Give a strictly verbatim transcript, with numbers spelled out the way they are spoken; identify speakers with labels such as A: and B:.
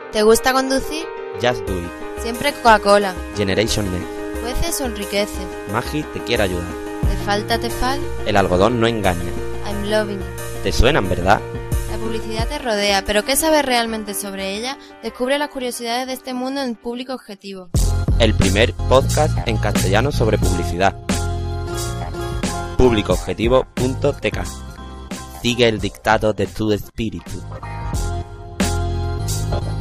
A: ¿Te gusta conducir?
B: Just Do It.
A: Siempre Coca-Cola.
B: Generation Next.
A: Jueces o enriquece.
B: Magi te quiere ayudar.
A: Te falta Tefal.
B: El algodón no engaña.
A: I'm loving it.
B: ¿Te suenan, verdad?
A: La publicidad te rodea, pero ¿qué sabes realmente sobre ella? Descubre las curiosidades de este mundo en Público Objetivo.
B: El primer podcast en castellano sobre publicidad. público objetivo punto t k. Sigue el dictado de tu espíritu.